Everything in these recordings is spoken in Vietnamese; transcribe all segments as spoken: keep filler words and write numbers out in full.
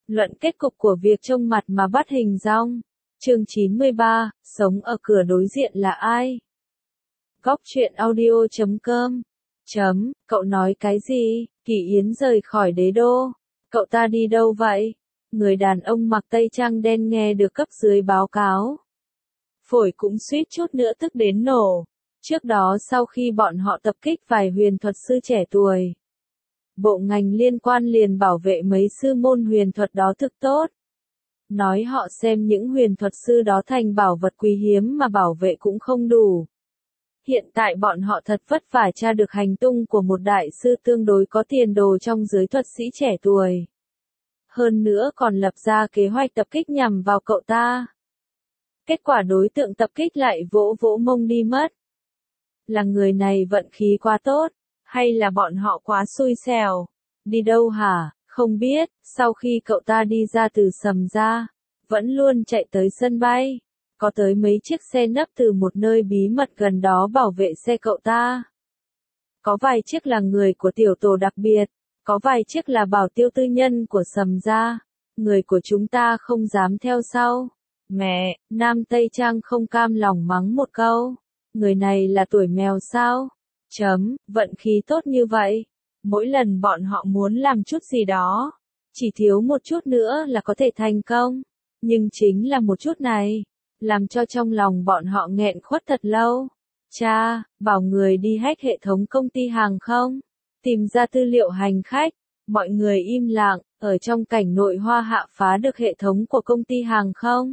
Luận kết cục của việc trông mặt mà bắt hình dong. Chương chín mươi ba, sống ở cửa đối diện là ai? Góc truyện audio chấm com. Chấm, cậu nói cái gì? Kỳ Yến rời khỏi đế đô. Cậu ta đi đâu vậy? Người đàn ông mặc tây trang đen nghe được cấp dưới báo cáo. Phổi cũng suýt chút nữa tức đến nổ. Trước đó sau khi bọn họ tập kích vài huyền thuật sư trẻ tuổi, bộ ngành liên quan liền bảo vệ mấy sư môn huyền thuật đó thực tốt. Nói họ xem những huyền thuật sư đó thành bảo vật quý hiếm mà bảo vệ cũng không đủ. Hiện tại bọn họ thật vất vả tra được hành tung của một đại sư tương đối có tiền đồ trong giới thuật sĩ trẻ tuổi. Hơn nữa còn lập ra kế hoạch tập kích nhằm vào cậu ta. Kết quả đối tượng tập kích lại vỗ vỗ mông đi mất. Là người này vận khí quá tốt, hay là bọn họ quá xui xẻo? Đi đâu hả? Không biết, sau khi cậu ta đi ra từ Sầm ra, vẫn luôn chạy tới sân bay. Có tới mấy chiếc xe nấp từ một nơi bí mật gần đó bảo vệ xe cậu ta. Có vài chiếc là người của tiểu tổ đặc biệt, có vài chiếc là bảo tiêu tư nhân của Sầm ra. Người của chúng ta không dám theo sau. Mẹ, nam Tây Trang không cam lòng mắng một câu. Người này là tuổi mèo sao? Chấm, vận khí tốt như vậy. Mỗi lần bọn họ muốn làm chút gì đó, chỉ thiếu một chút nữa là có thể thành công. Nhưng chính là một chút này, làm cho trong lòng bọn họ nghẹn khuất thật lâu. Cha, bảo người đi hack hệ thống công ty hàng không, tìm ra tư liệu hành khách. Mọi người im lặng, ở trong cảnh nội Hoa Hạ phá được hệ thống của công ty hàng không.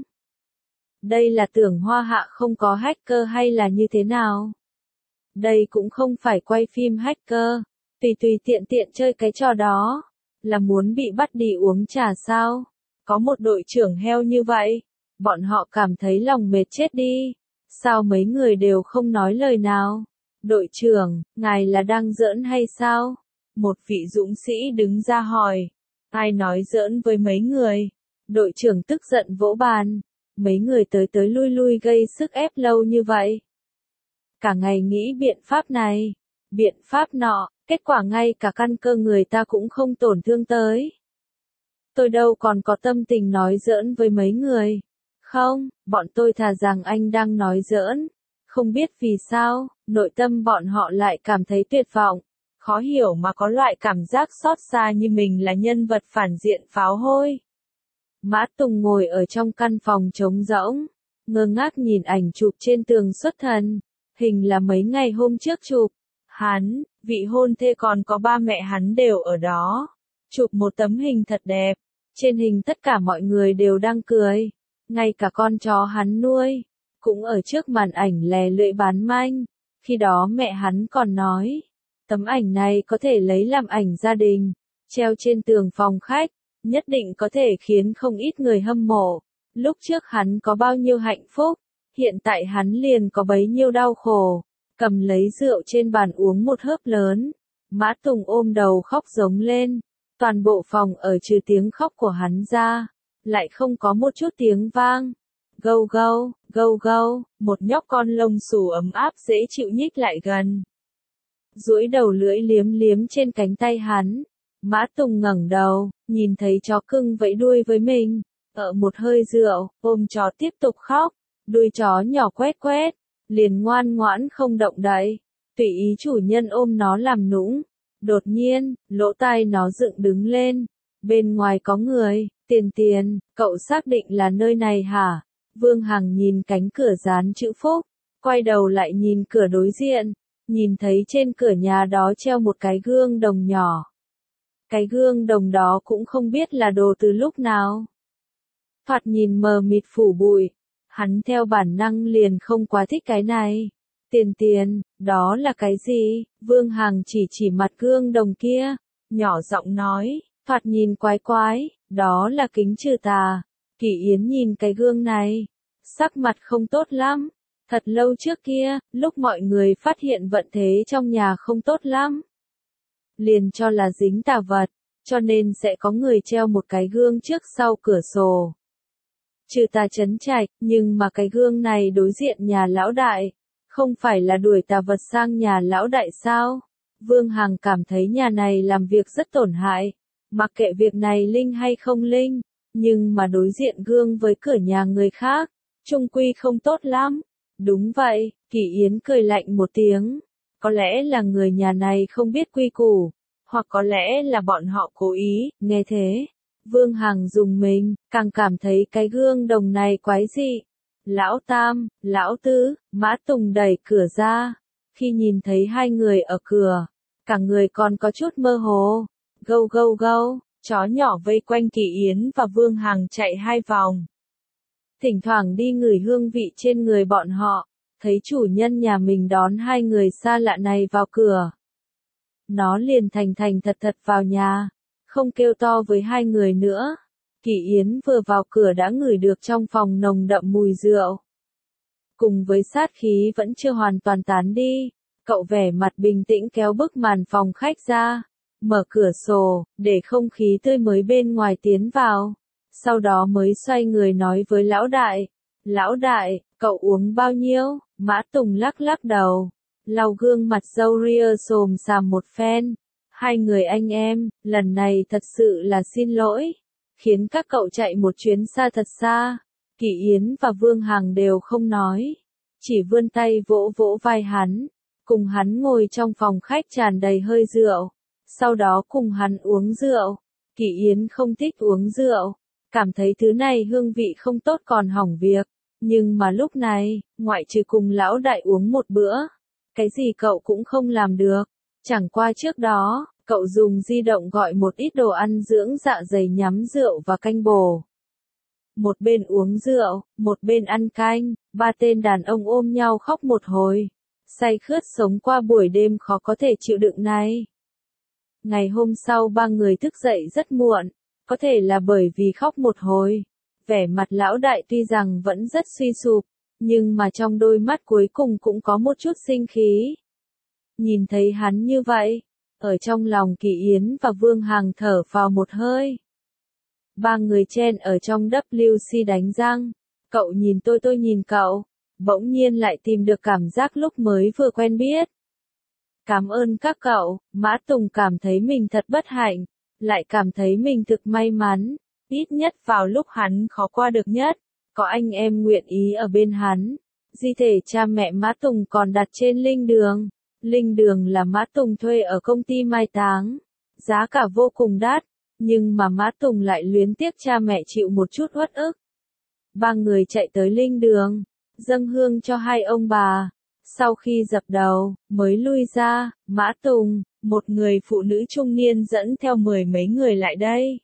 Đây là tưởng Hoa Hạ không có hacker hay là như thế nào? Đây cũng không phải quay phim hacker, tùy tùy tiện tiện chơi cái trò đó, là muốn bị bắt đi uống trà sao? Có một đội trưởng heo như vậy, bọn họ cảm thấy lòng mệt chết đi. Sao mấy người đều không nói lời nào? Đội trưởng, ngài là đang giỡn hay sao? Một vị dũng sĩ đứng ra hỏi. Ai nói giỡn với mấy người? Đội trưởng tức giận vỗ bàn. Mấy người tới tới lui lui gây sức ép lâu như vậy. Cả ngày nghĩ biện pháp này, biện pháp nọ, kết quả ngay cả căn cơ người ta cũng không tổn thương tới. Tôi đâu còn có tâm tình nói giỡn với mấy người. Không, bọn tôi thà rằng anh đang nói giỡn. Không biết vì sao, nội tâm bọn họ lại cảm thấy tuyệt vọng. Khó hiểu mà có loại cảm giác xót xa như mình là nhân vật phản diện pháo hôi. Mã Tùng ngồi ở trong căn phòng trống rỗng, ngơ ngác nhìn ảnh chụp trên tường xuất thần. Hình là mấy ngày hôm trước chụp. Hắn, vị hôn thê còn có ba mẹ hắn đều ở đó. Chụp một tấm hình thật đẹp. Trên hình tất cả mọi người đều đang cười. Ngay cả con chó hắn nuôi, cũng ở trước màn ảnh lè lưỡi bán manh. Khi đó mẹ hắn còn nói, tấm ảnh này có thể lấy làm ảnh gia đình, treo trên tường phòng khách, nhất định có thể khiến không ít người hâm mộ. Lúc trước hắn có bao nhiêu hạnh phúc, hiện tại hắn liền có bấy nhiêu đau khổ. Cầm lấy rượu trên bàn uống một hớp lớn, Mã Tùng ôm đầu khóc giống lên. Toàn bộ phòng ở trừ tiếng khóc của hắn ra, lại không có một chút tiếng vang. Gâu gâu, gâu gâu, một nhóc con lông xù ấm áp dễ chịu nhích lại gần. Duỗi đầu lưỡi liếm liếm trên cánh tay hắn. Mã Tùng ngẩng đầu, nhìn thấy chó cưng vẫy đuôi với mình. Ở một hơi rượu, ôm chó tiếp tục khóc. Đuôi chó nhỏ quét quét, liền ngoan ngoãn không động đậy. Tùy ý chủ nhân ôm nó làm nũng. Đột nhiên, lỗ tai nó dựng đứng lên. Bên ngoài có người. Tiền Tiền, cậu xác định là nơi này hả? Vương Hằng nhìn cánh cửa dán chữ phúc, quay đầu lại nhìn cửa đối diện, nhìn thấy trên cửa nhà đó treo một cái gương đồng nhỏ. Cái gương đồng đó cũng không biết là đồ từ lúc nào. Thoạt nhìn mờ mịt phủ bụi, hắn theo bản năng liền không quá thích cái này. Tiền Tiền, đó là cái gì? Vương Hằng chỉ chỉ mặt gương đồng kia, nhỏ giọng nói, thoạt nhìn quái quái. Đó là kính trừ tà. Kỳ Yến nhìn cái gương này, sắc mặt không tốt lắm. Thật lâu trước kia, lúc mọi người phát hiện vận thế trong nhà không tốt lắm, liền cho là dính tà vật, cho nên sẽ có người treo một cái gương trước sau cửa sổ. Trừ tà trấn trạch, nhưng mà cái gương này đối diện nhà lão đại, không phải là đuổi tà vật sang nhà lão đại sao? Vương Hằng cảm thấy nhà này làm việc rất tổn hại. Mặc kệ việc này linh hay không linh, nhưng mà đối diện gương với cửa nhà người khác, chung quy không tốt lắm. Đúng vậy, Kỳ Yến cười lạnh một tiếng. Có lẽ là người nhà này không biết quy củ, hoặc có lẽ là bọn họ cố ý, nghe thế. Vương Hằng dùng mình, càng cảm thấy cái gương đồng này quái dị. Lão Tam, Lão Tứ, Mã Tùng đẩy cửa ra. Khi nhìn thấy hai người ở cửa, cả người còn có chút mơ hồ. Gâu gâu gâu, chó nhỏ vây quanh Kỳ Yến và Vương Hằng chạy hai vòng. Thỉnh thoảng đi ngửi hương vị trên người bọn họ, thấy chủ nhân nhà mình đón hai người xa lạ này vào cửa. Nó liền thành thành thật thật vào nhà, không kêu to với hai người nữa. Kỳ Yến vừa vào cửa đã ngửi được trong phòng nồng đậm mùi rượu. Cùng với sát khí vẫn chưa hoàn toàn tán đi, cậu vẻ mặt bình tĩnh kéo bức màn phòng khách ra, mở cửa sổ, để không khí tươi mới bên ngoài tiến vào. Sau đó mới xoay người nói với lão đại. Lão đại, cậu uống bao nhiêu? Mã Tùng lắc lắc đầu, lau gương mặt râu ria xồm xàm một phen. Hai người anh em, lần này thật sự là xin lỗi, khiến các cậu chạy một chuyến xa thật xa. Kỳ Yến và Vương Hằng đều không nói, chỉ vươn tay vỗ vỗ vai hắn, cùng hắn ngồi trong phòng khách tràn đầy hơi rượu, sau đó cùng hắn uống rượu. Kỳ Yến không thích uống rượu, cảm thấy thứ này hương vị không tốt còn hỏng việc, nhưng mà lúc này, ngoại trừ cùng lão đại uống một bữa, cái gì cậu cũng không làm được. Chẳng qua trước đó, cậu dùng di động gọi một ít đồ ăn dưỡng dạ dày nhắm rượu và canh bồ. Một bên uống rượu, một bên ăn canh, ba tên đàn ông ôm nhau khóc một hồi, say khướt sống qua buổi đêm khó có thể chịu đựng này. Ngày hôm sau ba người thức dậy rất muộn, có thể là bởi vì khóc một hồi. Vẻ mặt lão đại tuy rằng vẫn rất suy sụp, nhưng mà trong đôi mắt cuối cùng cũng có một chút sinh khí. Nhìn thấy hắn như vậy, ở trong lòng Kỳ Yến và Vương Hằng thở vào một hơi. Ba người chen ở trong W C đánh răng, cậu nhìn tôi tôi nhìn cậu, bỗng nhiên lại tìm được cảm giác lúc mới vừa quen biết. Cảm ơn các cậu, Mã Tùng cảm thấy mình thật bất hạnh, lại cảm thấy mình thực may mắn, ít nhất vào lúc hắn khó qua được nhất, có anh em nguyện ý ở bên hắn. Di thể cha mẹ Mã Tùng còn đặt trên linh đường. Linh đường là Mã Tùng thuê ở công ty mai táng, giá cả vô cùng đắt, nhưng mà Mã Tùng lại luyến tiếc cha mẹ chịu một chút uất ức. Ba người chạy tới linh đường, dâng hương cho hai ông bà. Sau khi dập đầu, mới lui ra. Mã Tùng, một người phụ nữ trung niên dẫn theo mười mấy người lại đây.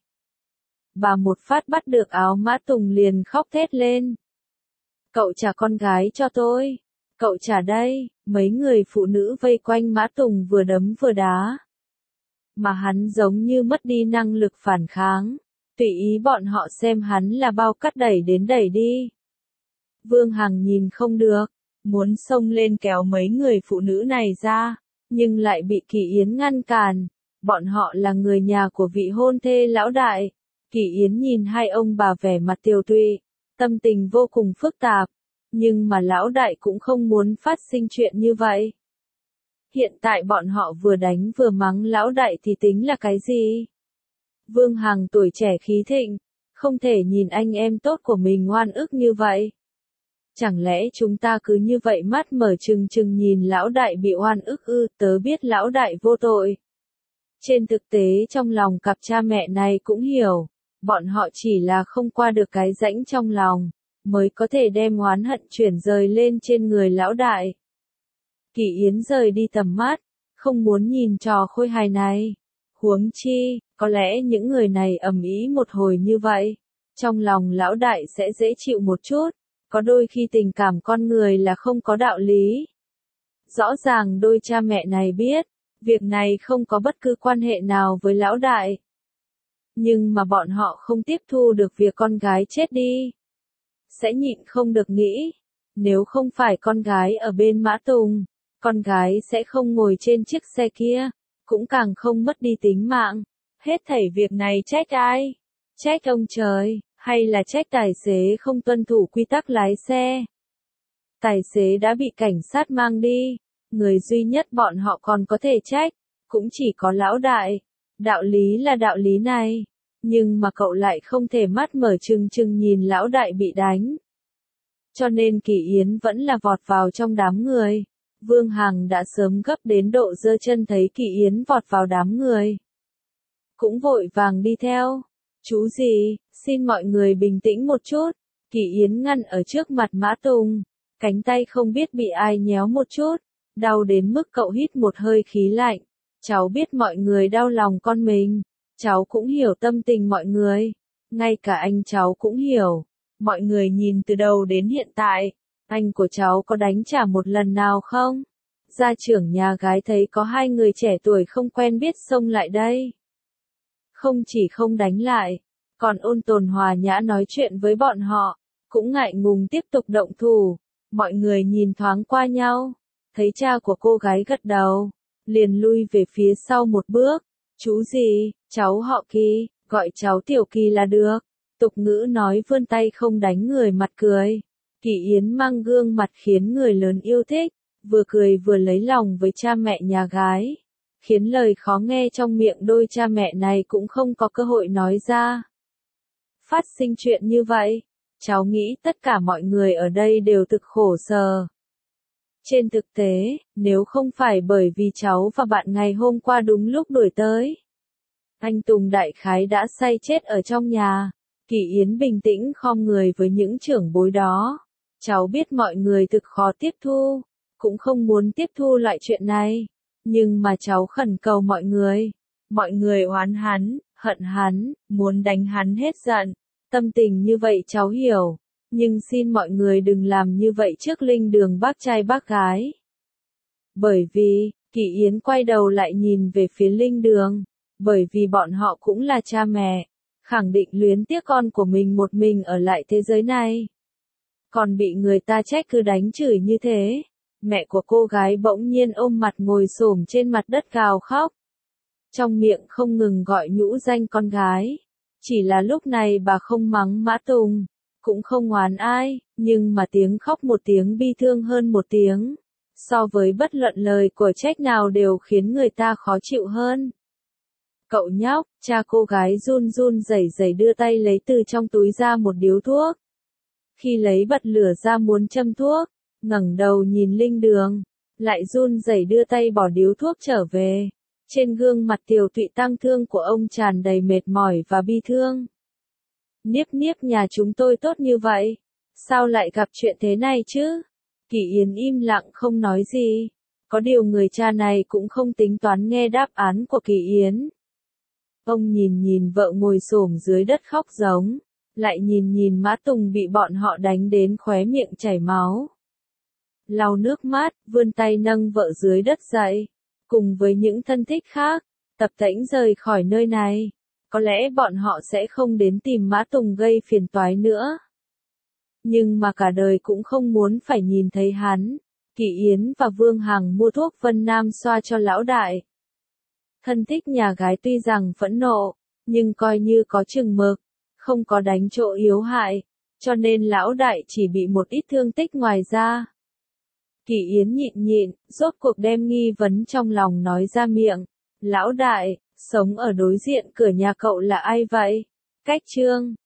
Bà một phát bắt được áo Mã Tùng liền khóc thét lên. Cậu trả con gái cho tôi. Cậu trả đây. Mấy người phụ nữ vây quanh Mã Tùng vừa đấm vừa đá. Mà hắn giống như mất đi năng lực phản kháng. Tùy ý bọn họ xem hắn là bao cát đẩy đến đẩy đi. Vương Hằng nhìn không được, muốn xông lên kéo mấy người phụ nữ này ra, nhưng lại bị Kỳ Yến ngăn cản. Bọn họ là người nhà của vị hôn thê lão đại. Kỳ Yến nhìn hai ông bà vẻ mặt tiều tụy, tâm tình vô cùng phức tạp, nhưng mà lão đại cũng không muốn phát sinh chuyện như vậy. Hiện tại bọn họ vừa đánh vừa mắng lão đại thì tính là cái gì? Vương Hằng tuổi trẻ khí thịnh, không thể nhìn anh em tốt của mình oan ức như vậy. Chẳng lẽ chúng ta cứ như vậy mắt mở trừng trừng nhìn lão đại bị oan ức ư? Tớ biết lão đại vô tội. Trên thực tế trong lòng cặp cha mẹ này cũng hiểu, bọn họ chỉ là không qua được cái rãnh trong lòng, mới có thể đem oán hận chuyển rời lên trên người lão đại. Kỳ Yến rời đi tầm mắt, không muốn nhìn trò khôi hài này. Huống chi, có lẽ những người này ầm ĩ một hồi như vậy, trong lòng lão đại sẽ dễ chịu một chút. Có đôi khi tình cảm con người là không có đạo lý. Rõ ràng đôi cha mẹ này biết, việc này không có bất cứ quan hệ nào với lão đại. Nhưng mà bọn họ không tiếp thu được việc con gái chết đi. Sẽ nhịn không được nghĩ, nếu không phải con gái ở bên Mã Tùng, con gái sẽ không ngồi trên chiếc xe kia, cũng càng không mất đi tính mạng. Hết thảy việc này trách ai? Trách ông trời, hay là trách tài xế không tuân thủ quy tắc lái xe? Tài xế đã bị cảnh sát mang đi, người duy nhất bọn họ còn có thể trách, cũng chỉ có lão đại. Đạo lý là đạo lý này, nhưng mà cậu lại không thể mắt mở trừng trừng nhìn lão đại bị đánh. Cho nên Kỳ Yến vẫn là vọt vào trong đám người. Vương Hằng đã sớm gấp đến độ giơ chân thấy Kỳ Yến vọt vào đám người. Cũng vội vàng đi theo. Chú gì, xin mọi người bình tĩnh một chút. Kỳ Yến ngăn ở trước mặt Mã Tùng. Cánh tay không biết bị ai nhéo một chút. Đau đến mức cậu hít một hơi khí lạnh. Cháu biết mọi người đau lòng con mình. Cháu cũng hiểu tâm tình mọi người. Ngay cả anh cháu cũng hiểu. Mọi người nhìn từ đầu đến hiện tại. Anh của cháu có đánh trả một lần nào không? Gia trưởng nhà gái thấy có hai người trẻ tuổi không quen biết xông lại đây. Không chỉ không đánh lại, còn ôn tồn hòa nhã nói chuyện với bọn họ, cũng ngại ngùng tiếp tục động thủ. Mọi người nhìn thoáng qua nhau, thấy cha của cô gái gật đầu, liền lui về phía sau một bước. Chú gì, cháu họ Kỳ, gọi cháu Tiểu Kỳ là được. Tục ngữ nói vươn tay không đánh người mặt cười. Kỳ Yến mang gương mặt khiến người lớn yêu thích, vừa cười vừa lấy lòng với cha mẹ nhà gái, khiến lời khó nghe trong miệng đôi cha mẹ này cũng không có cơ hội nói ra. Phát sinh chuyện như vậy, cháu nghĩ tất cả mọi người ở đây đều thực khổ sở. Trên thực tế, nếu không phải bởi vì cháu và bạn ngày hôm qua đúng lúc đuổi tới, anh Tùng đại khái đã say chết ở trong nhà. Kỳ Yến bình tĩnh khom người với những trưởng bối đó. Cháu biết mọi người thực khó tiếp thu, cũng không muốn tiếp thu loại chuyện này. Nhưng mà cháu khẩn cầu mọi người. Mọi người oán hắn, hận hắn, muốn đánh hắn hết giận. Tâm tình như vậy cháu hiểu. Nhưng xin mọi người đừng làm như vậy trước linh đường bác trai bác gái. Bởi vì, Kỳ Yến quay đầu lại nhìn về phía linh đường. Bởi vì bọn họ cũng là cha mẹ. Khẳng định luyến tiếc con của mình một mình ở lại thế giới này. Còn bị người ta trách cứ đánh chửi như thế. Mẹ của cô gái bỗng nhiên ôm mặt ngồi xổm trên mặt đất gào khóc. Trong miệng không ngừng gọi nhũ danh con gái. Chỉ là lúc này bà không mắng Mã Tùng, cũng không oán ai, nhưng mà tiếng khóc một tiếng bi thương hơn một tiếng. So với bất luận lời của trách nào đều khiến người ta khó chịu hơn. Cậu nhóc, cha cô gái run run rẩy rẩy đưa tay lấy từ trong túi ra một điếu thuốc. Khi lấy bật lửa ra muốn châm thuốc, ngẩng đầu nhìn linh đường, lại run rẩy đưa tay bỏ điếu thuốc trở về. Trên gương mặt tiều tụy tang thương của ông tràn đầy mệt mỏi và bi thương. Niếp niếp nhà chúng tôi tốt như vậy, sao lại gặp chuyện thế này chứ? Kỳ Yến im lặng không nói gì. Có điều người cha này cũng không tính toán nghe đáp án của Kỳ Yến. Ông nhìn nhìn vợ ngồi xổm dưới đất khóc giống, lại nhìn nhìn Mã Tùng bị bọn họ đánh đến khóe miệng chảy máu. Lau nước mắt, vươn tay nâng vợ dưới đất dậy, cùng với những thân thích khác, tập tễnh rời khỏi nơi này. Có lẽ bọn họ sẽ không đến tìm Mã Tùng gây phiền toái nữa. Nhưng mà cả đời cũng không muốn phải nhìn thấy hắn. Kỳ Yến và Vương Hằng mua thuốc Vân Nam xoa cho lão đại. Thân thích nhà gái tuy rằng phẫn nộ, nhưng coi như có chừng mực, không có đánh chỗ yếu hại, cho nên lão đại chỉ bị một ít thương tích ngoài ra. Kỳ Yến nhịn nhịn, rốt cuộc đem nghi vấn trong lòng nói ra miệng. Lão đại, sống ở đối diện cửa nhà cậu là ai vậy? Cách Trương.